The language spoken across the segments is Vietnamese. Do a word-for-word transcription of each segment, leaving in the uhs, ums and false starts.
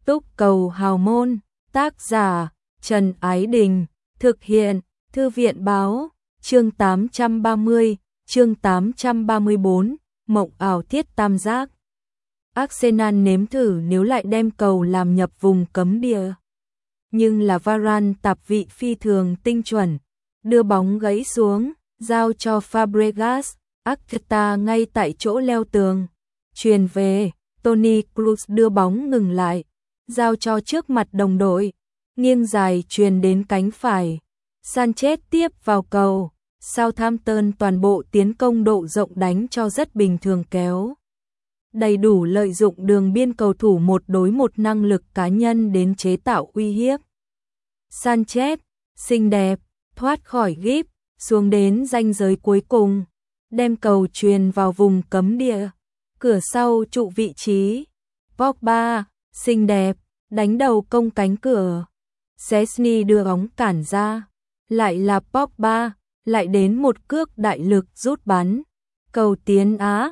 Túc cầu hào môn, tác giả Trần Ái Đình, thực hiện Thư viện Báo, chương tám trăm ba mươi, chương tám trăm ba mươi bốn, mộng ảo thiết tam giác. Arsenal nếm thử nếu lại đem cầu làm nhập vùng cấm địa. Nhưng là Varane tạp vị phi thường tinh chuẩn, đưa bóng gãy xuống, giao cho Fabregas, Arteta ngay tại chỗ leo tường. Chuyền về, Toni Kroos đưa bóng ngừng lại, giao cho trước mặt đồng đội, nghiêng dài chuyền đến cánh phải. Sanchez tiếp vào cầu, Southampton toàn bộ tiến công độ rộng đánh cho rất bình thường kéo. Đầy đủ lợi dụng đường biên cầu thủ một đối một năng lực cá nhân đến chế tạo uy hiếp. Sanchez, xinh đẹp, thoát khỏi gíp, xuống đến ranh giới cuối cùng, đem cầu truyền vào vùng cấm địa, cửa sau trụ vị trí. Pogba, xinh đẹp, đánh đầu công cánh cửa. Szczesny đưa bóng cản ra, lại là Pogba, lại đến một cước đại lực rút bắn. Cầu tiến Á.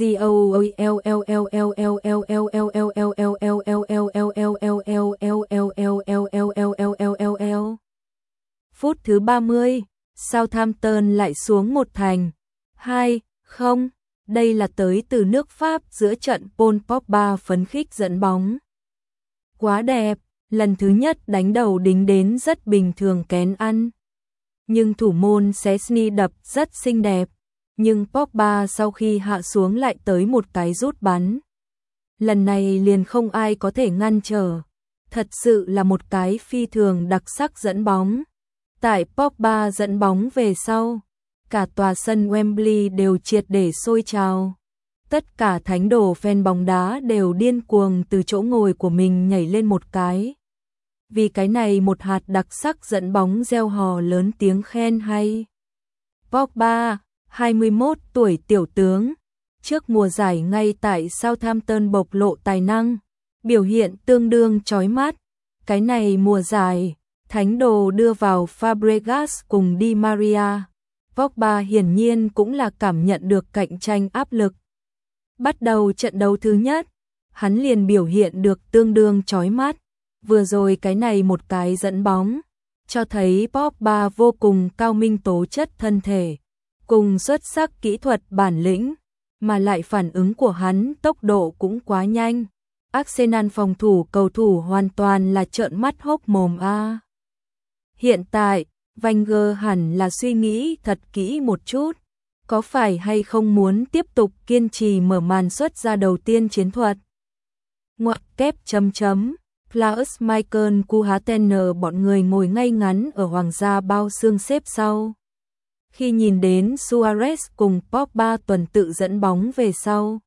Phút thứ ba mươi, Southampton lại xuống một thành hai không. Đây là tới từ nước Pháp giữa trận. Paul Pogba phấn khích dẫn bóng. Quá đẹp, lần thứ nhất đánh đầu đính đến rất bình thường kén ăn. Nhưng thủ môn Szczesny đập rất xinh đẹp. Nhưng Pogba sau khi hạ xuống lại tới một cái rút bắn. Lần này liền không ai có thể ngăn trở. Thật sự là một cái phi thường đặc sắc dẫn bóng. Tại Pogba dẫn bóng về sau, cả tòa sân Wembley đều triệt để sôi trào. Tất cả thánh đồ fan bóng đá đều điên cuồng từ chỗ ngồi của mình nhảy lên một cái. Vì cái này một hạt đặc sắc dẫn bóng reo hò lớn tiếng khen hay. Pogba, hai mươi mốt tuổi tiểu tướng, trước mùa giải ngay tại Southampton bộc lộ tài năng, biểu hiện tương đương chói mắt. Cái này mùa giải, thánh đồ đưa vào Fabregas cùng Di Maria. Pogba hiển nhiên cũng là cảm nhận được cạnh tranh áp lực. Bắt đầu trận đấu thứ nhất, hắn liền biểu hiện được tương đương chói mắt. Vừa rồi cái này một cái dẫn bóng, cho thấy Pogba vô cùng cao minh tố chất thân thể, cùng xuất sắc kỹ thuật bản lĩnh, mà lại phản ứng của hắn tốc độ cũng quá nhanh. Arsenal phòng thủ cầu thủ hoàn toàn là trợn mắt hốc mồm a. À. Hiện tại, Wenger hẳn là suy nghĩ thật kỹ một chút, có phải hay không muốn tiếp tục kiên trì mở màn xuất ra đầu tiên chiến thuật. Ngoặc kép chấm chấm, Klaus Michael Kuhatener bọn người ngồi ngay ngắn ở hoàng gia bao xương xếp sau. Khi nhìn đến Suarez cùng Pogba tuần tự dẫn bóng về sau,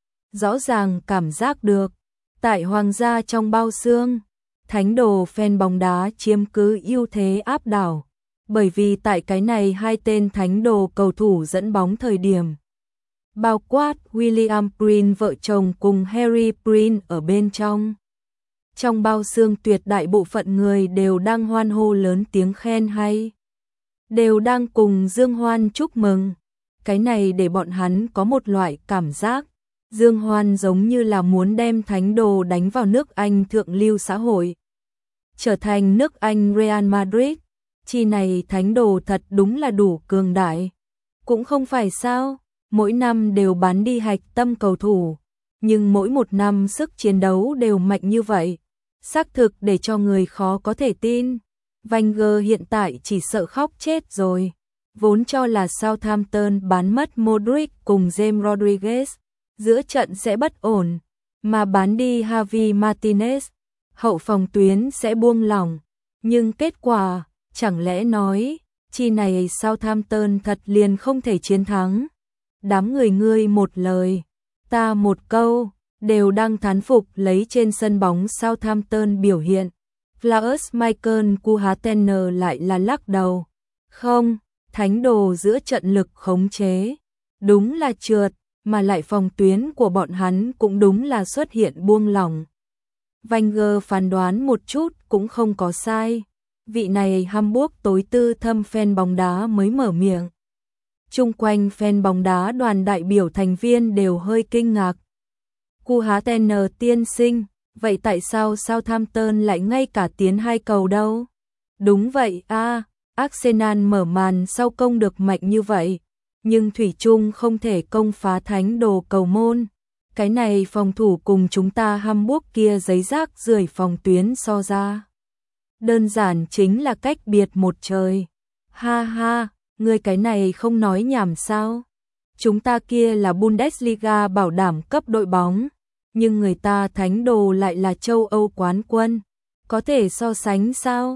rõ ràng cảm giác được, tại hoàng gia trong bao xương, thánh đồ fan bóng đá chiếm cứ ưu thế áp đảo, bởi vì tại cái này hai tên thánh đồ cầu thủ dẫn bóng thời điểm, bao quát William Prince vợ chồng cùng Harry Prince ở bên trong. Trong bao xương tuyệt đại bộ phận người đều đang hoan hô lớn tiếng khen hay, đều đang cùng dương hoan chúc mừng. Cái này để bọn hắn có một loại cảm giác, dương hoan giống như là muốn đem thánh đồ đánh vào nước Anh thượng lưu xã hội, trở thành nước Anh Real Madrid. Chi này thánh đồ thật đúng là đủ cường đại. Cũng không phải sao, mỗi năm đều bán đi hạch tâm cầu thủ, nhưng mỗi một năm sức chiến đấu đều mạnh như vậy, xác thực để cho người khó có thể tin. Wenger hiện tại chỉ sợ khóc chết rồi. Vốn cho là Southampton bán mất Modric cùng James Rodriguez, giữa trận sẽ bất ổn, mà bán đi Javi Martinez, hậu phòng tuyến sẽ buông lỏng. Nhưng kết quả, chẳng lẽ nói, chi này Southampton thật liền không thể chiến thắng. Đám người ngươi một lời, ta một câu, đều đang thán phục lấy trên sân bóng Southampton biểu hiện. Klaus Michael Kuhatener lại là lắc đầu. Không, thánh đồ giữa trận lực khống chế, đúng là trượt, mà lại phòng tuyến của bọn hắn cũng đúng là xuất hiện buông lỏng. Wenger phán đoán một chút cũng không có sai. Vị này Hamburg tối tư thâm fan bóng đá mới mở miệng. Chung quanh fan bóng đá đoàn đại biểu thành viên đều hơi kinh ngạc. Kuhatener tiên sinh, Vậy tại sao Southampton lại ngay cả tiến hai cầu đâu? Đúng vậy a, Arsenal mở màn sau công được mạnh như vậy, nhưng thủy chung không thể công phá thánh đồ cầu môn. Cái này phòng thủ cùng chúng ta Hamburg kia giấy rác rưởi phòng tuyến so ra. Đơn giản chính là cách biệt một trời. Ha ha, người cái này không nói nhảm sao? Chúng ta kia là Bundesliga bảo đảm cấp đội bóng, nhưng người ta thánh đồ lại là châu Âu quán quân. Có thể so sánh sao?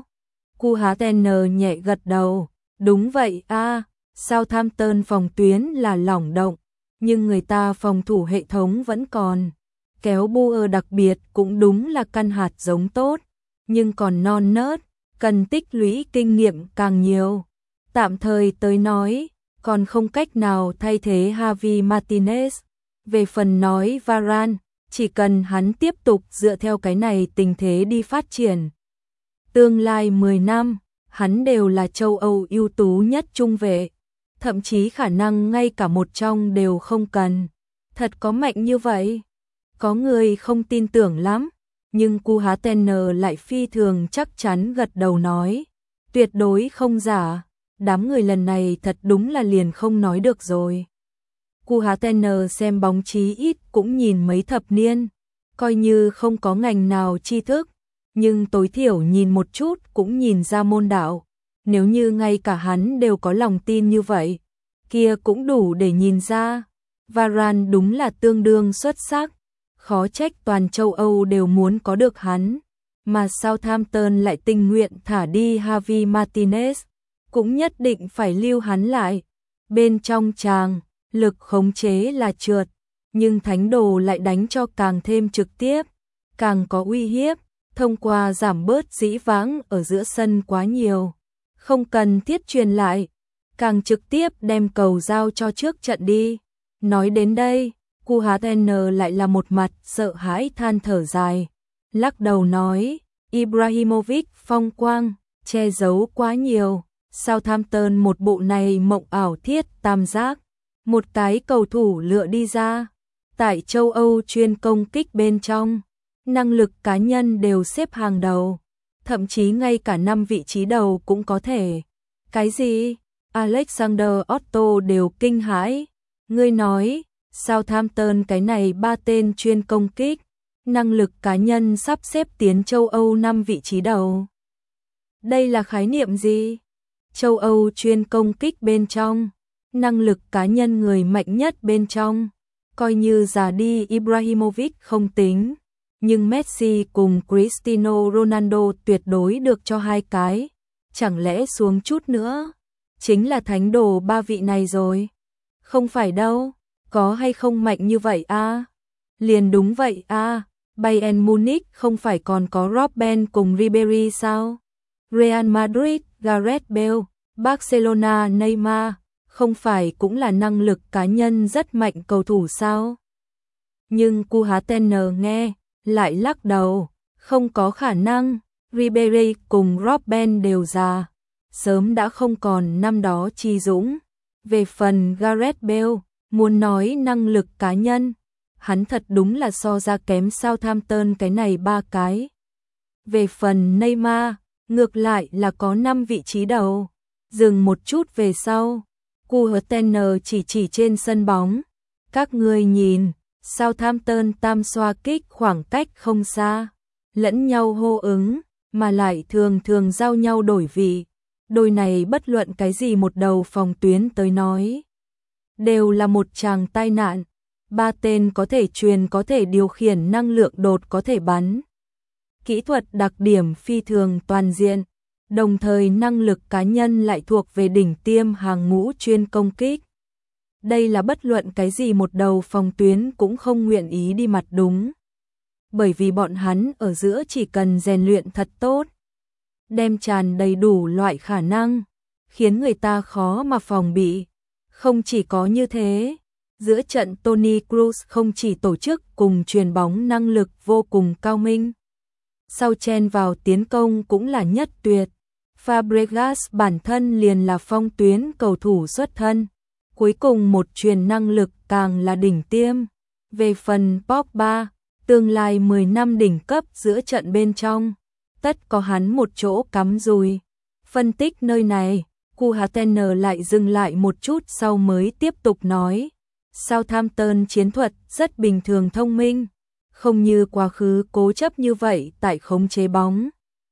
Kuhaten nhẹ gật đầu. Đúng vậy a, Southampton phòng tuyến là lỏng động, nhưng người ta phòng thủ hệ thống vẫn còn. Kéo Bauer đặc biệt cũng đúng là căn hạt giống tốt, nhưng còn non nớt, cần tích lũy kinh nghiệm càng nhiều. Tạm thời tới nói, còn không cách nào thay thế Javi Martinez. Về phần nói Varane, chỉ cần hắn tiếp tục dựa theo cái này tình thế đi phát triển. Tương lai mười năm, hắn đều là châu Âu ưu tú nhất trung vệ. Thậm chí khả năng ngay cả một trong đều không cần. Thật có mạnh như vậy? Có người không tin tưởng lắm, nhưng Kuhaten lại phi thường chắc chắn gật đầu nói. Tuyệt đối không giả, đám người lần này thật đúng là liền không nói được rồi. Kuhaten xem bóng chí ít cũng nhìn mấy thập niên, coi như không có ngành nào tri thức, nhưng tối thiểu nhìn một chút cũng nhìn ra môn đạo. Nếu như ngay cả hắn đều có lòng tin như vậy, kia cũng đủ để nhìn ra. Varane đúng là tương đương xuất sắc, khó trách toàn châu Âu đều muốn có được hắn, mà Southampton lại tình nguyện thả đi Javi Martinez, cũng nhất định phải lưu hắn lại. Bên trong chàng, lực khống chế là trượt, nhưng thánh đồ lại đánh cho càng thêm trực tiếp, càng có uy hiếp, thông qua giảm bớt dĩ vãng ở giữa sân quá nhiều. Không cần thiết truyền lại, càng trực tiếp đem cầu giao cho trước trận đi. Nói đến đây, Kuhaten lại là một mặt sợ hãi than thở dài, lắc đầu nói, Ibrahimovic phong quang, che giấu quá nhiều. Southampton một bộ này mộng ảo thiết tam giác, một cái cầu thủ lựa đi ra, tại châu Âu chuyên công kích bên trong, năng lực cá nhân đều xếp hàng đầu, thậm chí ngay cả năm vị trí đầu cũng có thể. Cái gì? Alexander Otto đều kinh hãi. Ngươi nói, Southampton cái này ba tên chuyên công kích, năng lực cá nhân sắp xếp tiến châu Âu năm vị trí đầu. Đây là khái niệm gì? Châu Âu chuyên công kích bên trong, năng lực cá nhân người mạnh nhất bên trong, coi như già đi Ibrahimovic không tính, nhưng Messi cùng Cristiano Ronaldo tuyệt đối được cho hai cái, chẳng lẽ xuống chút nữa, chính là thánh đồ ba vị này rồi. Không phải đâu, có hay không mạnh như vậy a? À? Liền đúng vậy a, à. Bayern Munich không phải còn có Robben cùng Ribery sao? Real Madrid, Gareth Bale, Barcelona, Neymar, không phải cũng là năng lực cá nhân rất mạnh cầu thủ sao? Nhưng Kuhaten nghe, lại lắc đầu, không có khả năng, Ribery cùng Robben đều già, sớm đã không còn năm đó chi dũng. Về phần Gareth Bale, muốn nói năng lực cá nhân, hắn thật đúng là so ra kém Southampton cái này ba cái. Về phần Neymar, ngược lại là có năm vị trí đầu. Dừng một chút về sau, Kuhaten chỉ chỉ trên sân bóng. Các ngươi nhìn, Southampton tam xoa kích khoảng cách không xa, lẫn nhau hô ứng, mà lại thường thường giao nhau đổi vị. Đôi này bất luận cái gì một đầu phòng tuyến tới nói, đều là một tràng tai nạn. Ba tên có thể truyền, có thể điều khiển, năng lượng đột, có thể bắn. Kỹ thuật đặc điểm phi thường toàn diện, đồng thời năng lực cá nhân lại thuộc về đỉnh tiêm hàng ngũ chuyên công kích. Đây là bất luận cái gì một đầu phòng tuyến cũng không nguyện ý đi mặt đúng. Bởi vì bọn hắn ở giữa chỉ cần rèn luyện thật tốt, đem tràn đầy đủ loại khả năng, khiến người ta khó mà phòng bị. Không chỉ có như thế, giữa trận Toni Kroos không chỉ tổ chức cùng truyền bóng năng lực vô cùng cao minh, sau chen vào tiến công cũng là nhất tuyệt. Fabregas bản thân liền là phong tuyến cầu thủ xuất thân, cuối cùng một truyền năng lực càng là đỉnh tiêm. Về phần Pogba, Tương lai mười năm đỉnh cấp giữa trận bên trong, tất có hắn một chỗ cắm rùi. Phân tích nơi này, Kuhatener lại dừng lại một chút sau mới tiếp tục nói. Southampton chiến thuật rất bình thường thông minh, không như quá khứ cố chấp như vậy tại khống chế bóng,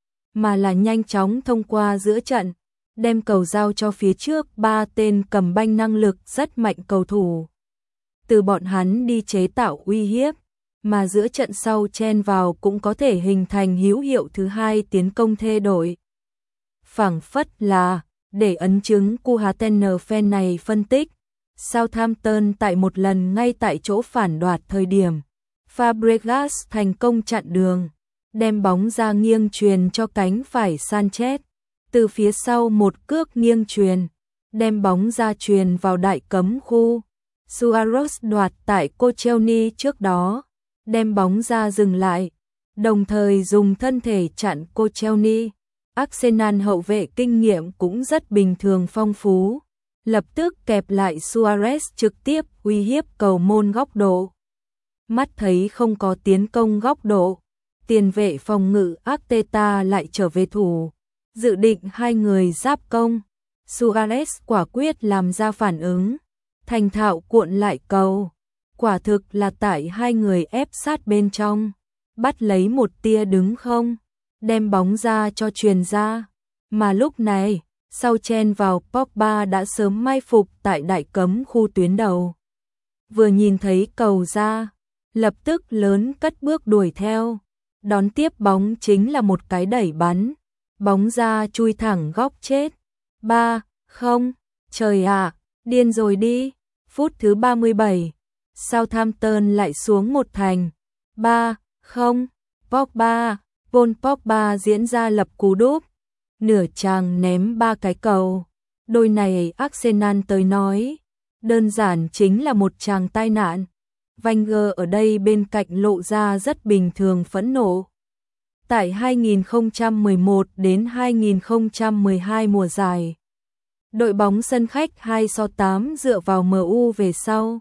mà là nhanh chóng thông qua giữa trận, đem cầu giao cho phía trước ba tên cầm banh năng lực rất mạnh cầu thủ. Từ bọn hắn đi chế tạo uy hiếp, mà giữa trận sau chen vào cũng có thể hình thành hữu hiệu thứ hai tiến công thê đổi. Phảng phất là, để ấn chứng Kuhatener fan này phân tích, Southampton tại một lần ngay tại chỗ phản đoạt thời điểm, Fabregas thành công chặn đường, đem bóng ra nghiêng truyền cho cánh phải Sanchez, từ phía sau một cước nghiêng truyền, đem bóng ra truyền vào đại cấm khu. Suarez đoạt tại Koscielny trước đó, đem bóng ra dừng lại, đồng thời dùng thân thể chặn Koscielny. Arsenal hậu vệ kinh nghiệm cũng rất bình thường phong phú, lập tức kẹp lại Suarez trực tiếp uy hiếp cầu môn góc độ. Mắt thấy không có tiến công góc độ, tiền vệ phòng ngự Arteta lại trở về thủ, dự định hai người giáp công. Suarez quả quyết làm ra phản ứng, thành thạo cuộn lại cầu, quả thực là tại hai người ép sát bên trong, bắt lấy một tia đứng không, đem bóng ra cho truyền ra, mà lúc này, sau chen vào Pogba đã sớm mai phục tại đại cấm khu tuyến đầu. Vừa nhìn thấy cầu ra, lập tức lớn cất bước đuổi theo, đón tiếp bóng chính là một cái đẩy bắn, bóng ra chui thẳng góc chết. ba không, trời ạ, à, điên rồi đi. Phút thứ ba mươi bảy, Southampton lại xuống một thành. ba không, Pogba, Paul Pogba diễn ra lập cú đúp, nửa chàng ném ba cái cầu. Đôi này Arsenal tới nói, đơn giản chính là một chàng tai nạn. Wenger ở đây bên cạnh lộ ra rất bình thường phẫn nộ. Tại hai nghìn không trăm mười một đến hai nghìn không trăm mười hai mùa giải, đội bóng sân khách hai so tám dựa vào em u về sau,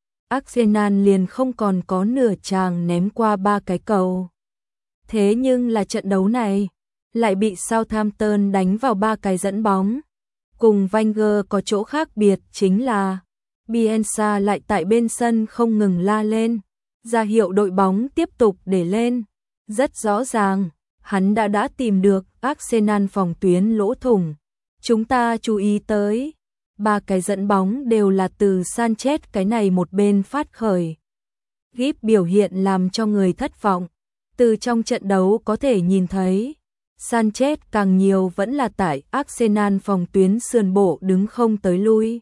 Arsenal liền không còn có nửa chàng ném qua ba cái cầu. Thế nhưng là trận đấu này lại bị Southampton đánh vào ba cái dẫn bóng. Cùng Wenger có chỗ khác biệt chính là Bielsa lại tại bên sân không ngừng la lên, ra hiệu đội bóng tiếp tục để lên. Rất rõ ràng, hắn đã đã tìm được Arsenal phòng tuyến lỗ thủng. Chúng ta chú ý tới, ba cái dẫn bóng đều là từ Sanchez cái này một bên phát khởi. Gip biểu hiện làm cho người thất vọng. Từ trong trận đấu có thể nhìn thấy, Sanchez càng nhiều vẫn là tại Arsenal phòng tuyến sườn bộ đứng không tới lui.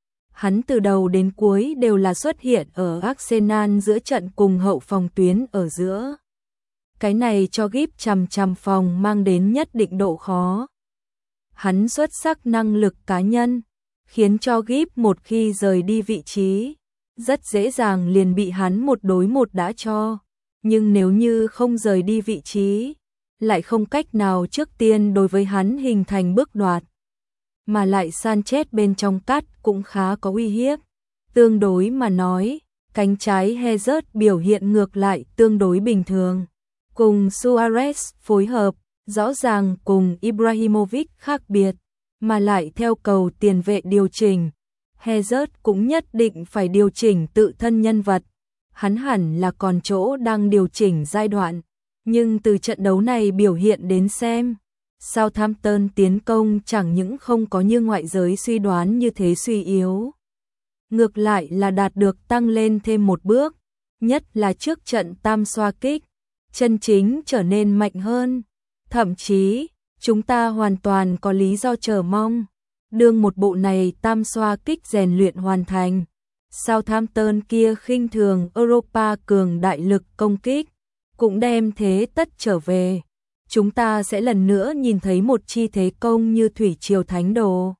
Hắn từ đầu đến cuối đều là xuất hiện ở Arsenal giữa trận cùng hậu phòng tuyến ở giữa. Cái này cho Gip chằm chằm phòng mang đến nhất định độ khó. Hắn xuất sắc năng lực cá nhân, khiến cho Gip một khi rời đi vị trí, rất dễ dàng liền bị hắn một đối một đã cho. Nhưng nếu như không rời đi vị trí, lại không cách nào trước tiên đối với hắn hình thành bước đoạt. Mà lại Sanchez bên trong cắt cũng khá có uy hiếp. Tương đối mà nói, cánh trái Hazard biểu hiện ngược lại tương đối bình thường. Cùng Suarez phối hợp, rõ ràng cùng Ibrahimovic khác biệt, mà lại theo cầu tiền vệ điều chỉnh. Hazard cũng nhất định phải điều chỉnh tự thân nhân vật. Hắn hẳn là còn chỗ đang điều chỉnh giai đoạn, nhưng từ trận đấu này biểu hiện đến xem, Southampton tiến công chẳng những không có như ngoại giới suy đoán như thế suy yếu, ngược lại là đạt được tăng lên thêm một bước, nhất là trước trận tam xoa kích, chân chính trở nên mạnh hơn. Thậm chí, chúng ta hoàn toàn có lý do chờ mong, đương một bộ này tam xoa kích rèn luyện hoàn thành. Southampton kia khinh thường Europa cường đại lực công kích, cũng đem thế tất trở về. Chúng ta sẽ lần nữa nhìn thấy một chi thế công như thủy triều thánh đồ.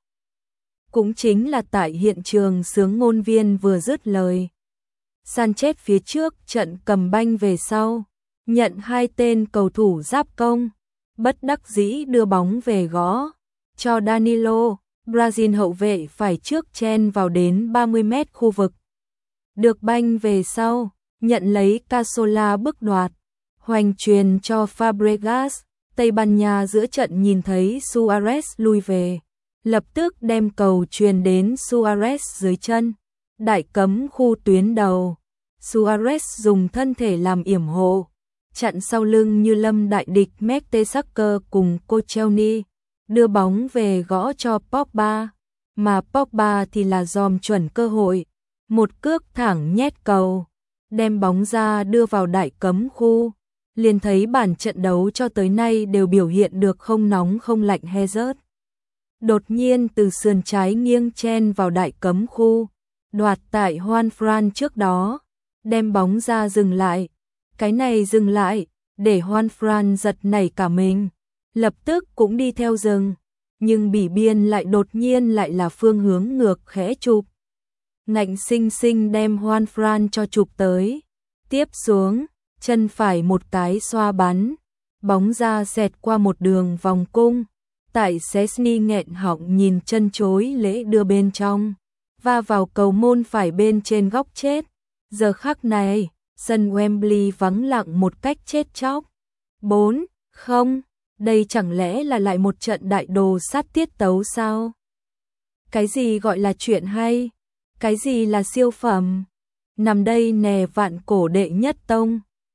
Cũng chính là tại hiện trường sướng ngôn viên vừa dứt lời. Sanchez phía trước trận cầm banh về sau, nhận hai tên cầu thủ giáp công, bất đắc dĩ đưa bóng về gõ cho Danilo. Brazil hậu vệ phải trước chen vào đến ba mươi mét khu vực. Được banh về sau, nhận lấy Cazorla bức đoạt, hoành truyền cho Fabregas. Tây Ban Nha giữa trận nhìn thấy Suarez lui về, lập tức đem cầu truyền đến Suarez dưới chân, đại cấm khu tuyến đầu. Suarez dùng thân thể làm yểm hộ, chặn sau lưng như lâm đại địch Mertesacker cùng Koscielny, đưa bóng về gõ cho Pogba, mà Pogba thì là dòm chuẩn cơ hội, một cước thẳng nhét cầu, đem bóng ra đưa vào đại cấm khu. Liền thấy bản trận đấu cho tới nay đều biểu hiện được không nóng không lạnh he rớt. Đột nhiên từ sườn trái nghiêng chen vào đại cấm khu, đoạt tại Juan Fran trước đó, đem bóng ra dừng lại. Cái này dừng lại, để Juan Fran giật nảy cả mình, lập tức cũng đi theo dừng, nhưng bỉ biên lại đột nhiên lại là phương hướng ngược khẽ chụp. Ngạnh sinh sinh đem Juan Fran cho chụp tới, tiếp xuống, chân phải một cái xoa bắn, bóng ra xẹt qua một đường vòng cung, tại Szczesny nghẹn họng nhìn chân chối lễ đưa bên trong, va vào cầu môn phải bên trên góc chết. Giờ khắc này, sân Wembley vắng lặng một cách chết chóc. bốn không, đây chẳng lẽ là lại một trận đại đồ sát tiết tấu sao? Cái gì gọi là chuyện hay? Cái gì là siêu phẩm? Nằm đây nè vạn cổ đệ nhất tông.